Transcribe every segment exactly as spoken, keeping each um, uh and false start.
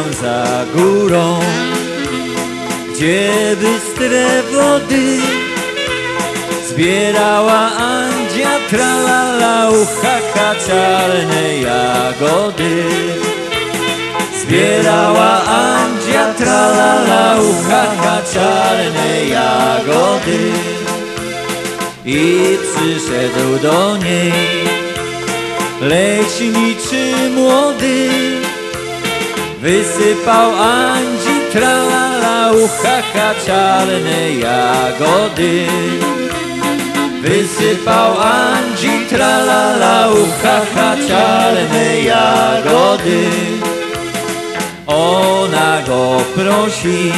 tam za górą, gdzie bystre wody zbierała Andzia, tralala, uchacha, czarne jagody. Zbierała Andzia, tralala, uchacha, czarne jagody. I przyszedł do niej leśniczy młody, wysypał Andzi, tralala, uchacha, czarne jagody. Wysypał Andzi, tralala, uchacha, czarne jagody. Ona go prosi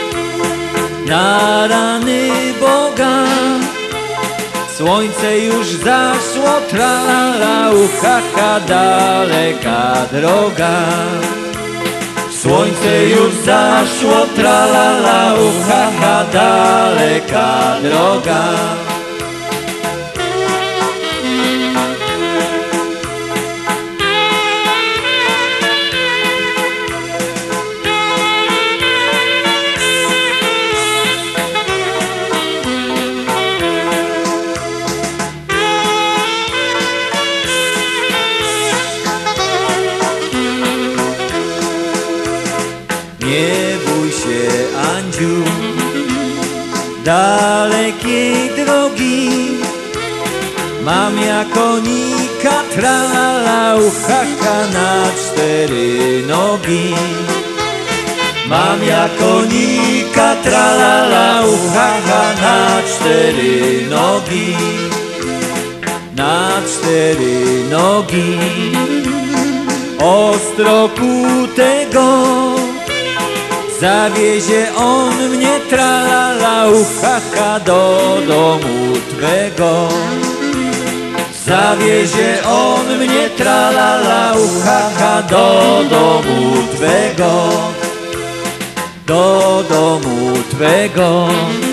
na rany Boga, słońce już zaszło, tralala, uchacha, daleka droga. Słońce już zaszło, tralala, uchacha, daleka droga. Nie bój się, Andziu, dalekiej drogi, mam ja konika, tralala, uchacha, na cztery nogi. Mam ja konika, tralala, uchacha, na cztery nogi. Na cztery nogi, ostro kutego, zawiezie on mnie, tralala, uchacha, do domu twego. Zawiezie on mnie, tralala, uchacha, do domu twego. Do domu twego,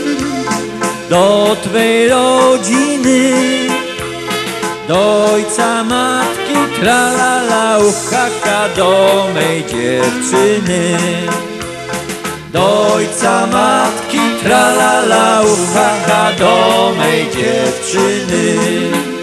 do twej rodziny, do ojca, matki, tralala, uchacha, do mej dziewczyny. Do ojca, matki, tralala, uchacha, do mej dziewczyny.